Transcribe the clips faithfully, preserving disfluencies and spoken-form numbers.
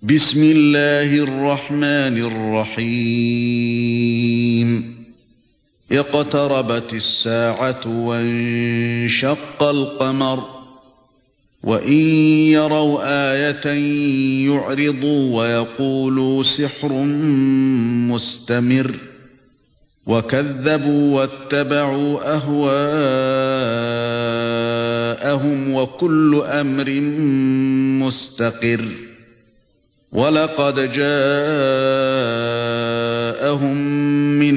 بسم الله الرحمن الرحيم اقتربت الساعة وانشق القمر وإن يروا آية يعرضوا ويقولوا سحر مستمر وكذبوا واتبعوا أهواءهم وكل أمر مستقر ولقد جاءهم من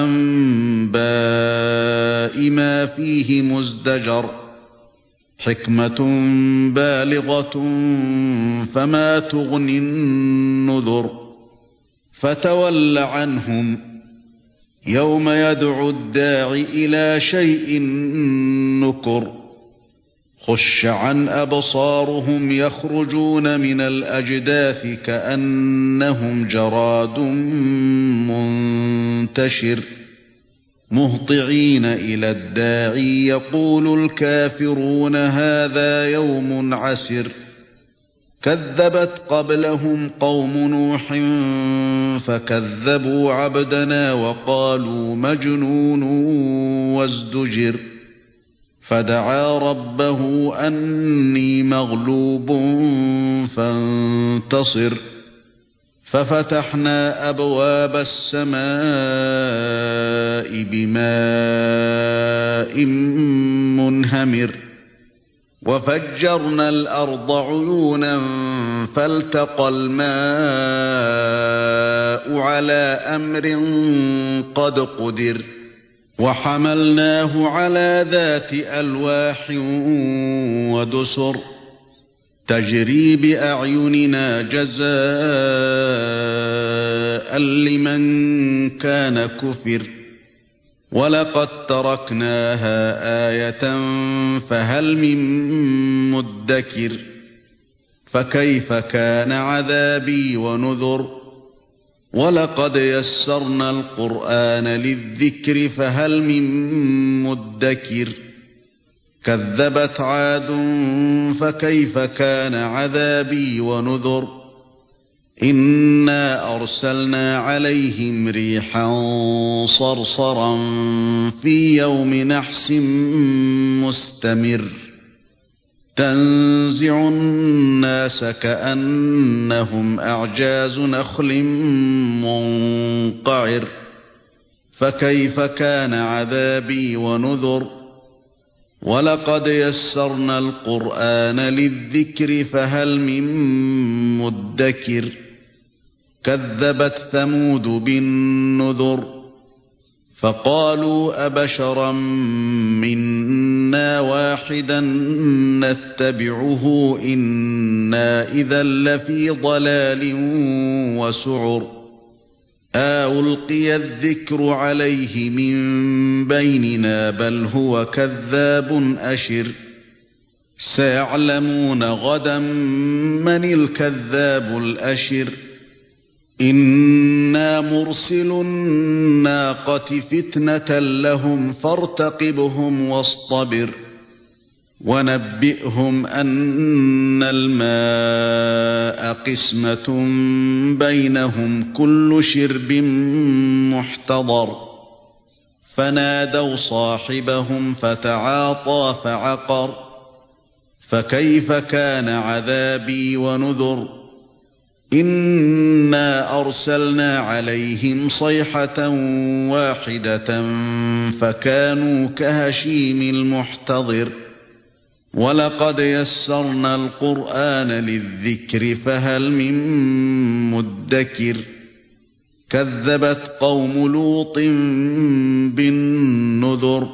الأنباء ما فيه مزدجر حكمة بالغة فما تغني النذر فتول عنهم يوم يدعو الداع إلى شيء نكر خش عن أبصارهم يخرجون من الأجداث كأنهم جراد منتشر مهطعين إلى الداعي يقول الكافرون هذا يوم عسر كذبت قبلهم قوم نوح فكذبوا عبدنا وقالوا مجنون وازدجر فدعا ربه أني مغلوب فانتصر ففتحنا أبواب السماء بماء منهمر وفجرنا الأرض عيونا فالتقى الماء على أمر قد قدر وحملناه على ذات ألواح ودسر تجري بأعيننا جزاء لمن كان كفر ولقد تركناها آية فهل من مدكر فكيف كان عذابي ونذر ولقد يسرنا القرآن للذكر فهل من مدكر كذبت عاد فكيف كان عذابي ونذر إنا أرسلنا عليهم ريحا صرصرا في يوم نحس مستمر تنزع الناس كأنهم أعجاز نخل منقعر فكيف كان عذابي ونذر ولقد يسرنا القرآن للذكر فهل من مدكر كذبت ثمود بالنذر فقالوا أبشرا منا واحدا نتبعه إنا إذا لفي ضلال وسعر ألقي الذكر عليه من بيننا بل هو كذاب أشر سيعلمون غدا من الكذاب الأشر إنا مرسل الناقة فتنة لهم فارتقبهم واصطبر ونبئهم أن الماء قسمة بينهم كل شرب محتضر فنادوا صاحبهم فتعاطى فعقر فكيف كان عذابي ونذر إنا أرسلنا عليهم صيحة واحدة فكانوا كهشيم المحتضر ولقد يسرنا القرآن للذكر فهل من مدكر كذبت قوم لوط بالنذر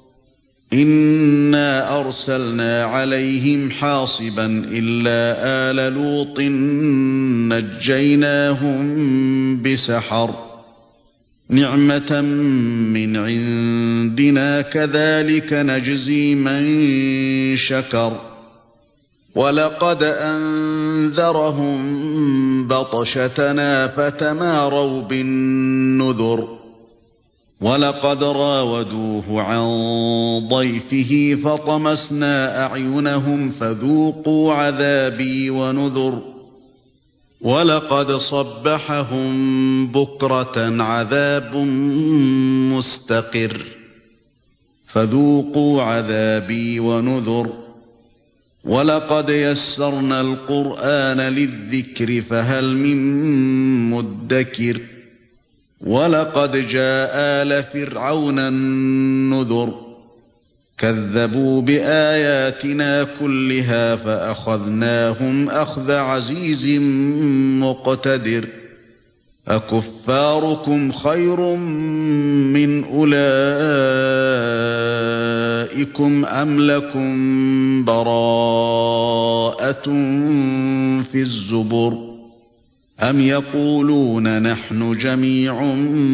إنا أرسلنا عليهم حاصبا إلا آل لوط نجيناهم بسحر نعمة من عندنا كذلك نجزي من شكر ولقد أنذرهم بطشتنا فتماروا بالنذر ولقد راودوه عن ضيفه فطمسنا أعينهم فذوقوا عذابي ونذر ولقد صبحهم بكرة عذاب مستقر فذوقوا عذابي ونذر ولقد يسرنا القرآن للذكر فهل من مدكر ولقد جاء آل فرعون النذر كذبوا بآياتنا كلها فأخذناهم أخذ عزيز مقتدر أكفاركم خير من أولئكم أم لكم براءة في الزبر أم يقولون نحن جميع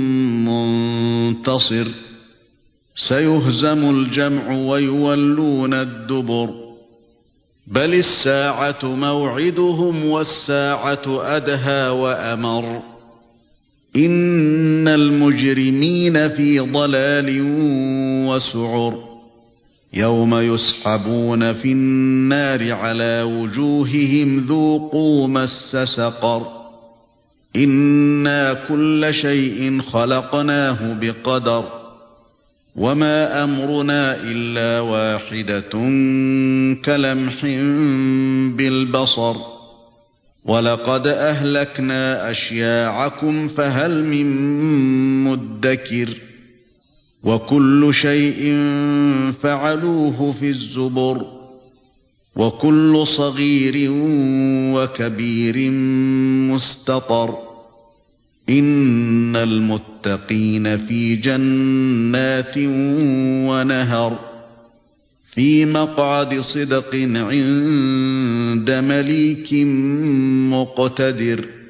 منتصر سيهزم الجمع ويولون الدبر بل الساعة موعدهم والساعة أدهى وأمر إن المجرمين في ضلال وسعر يوم يسحبون في النار على وجوههم ذوقوا مس سقر إنا كل شيء خلقناه بقدر وما أمرنا إلا واحدة كلمح بالبصر ولقد أهلكنا أشياعكم فهل من مدكر وكل شيء فعلوه في الزبر وكل صغير وكبير مستطر إن المتقين في جنات ونهر في مقعد صدق عند مليك مقتدر.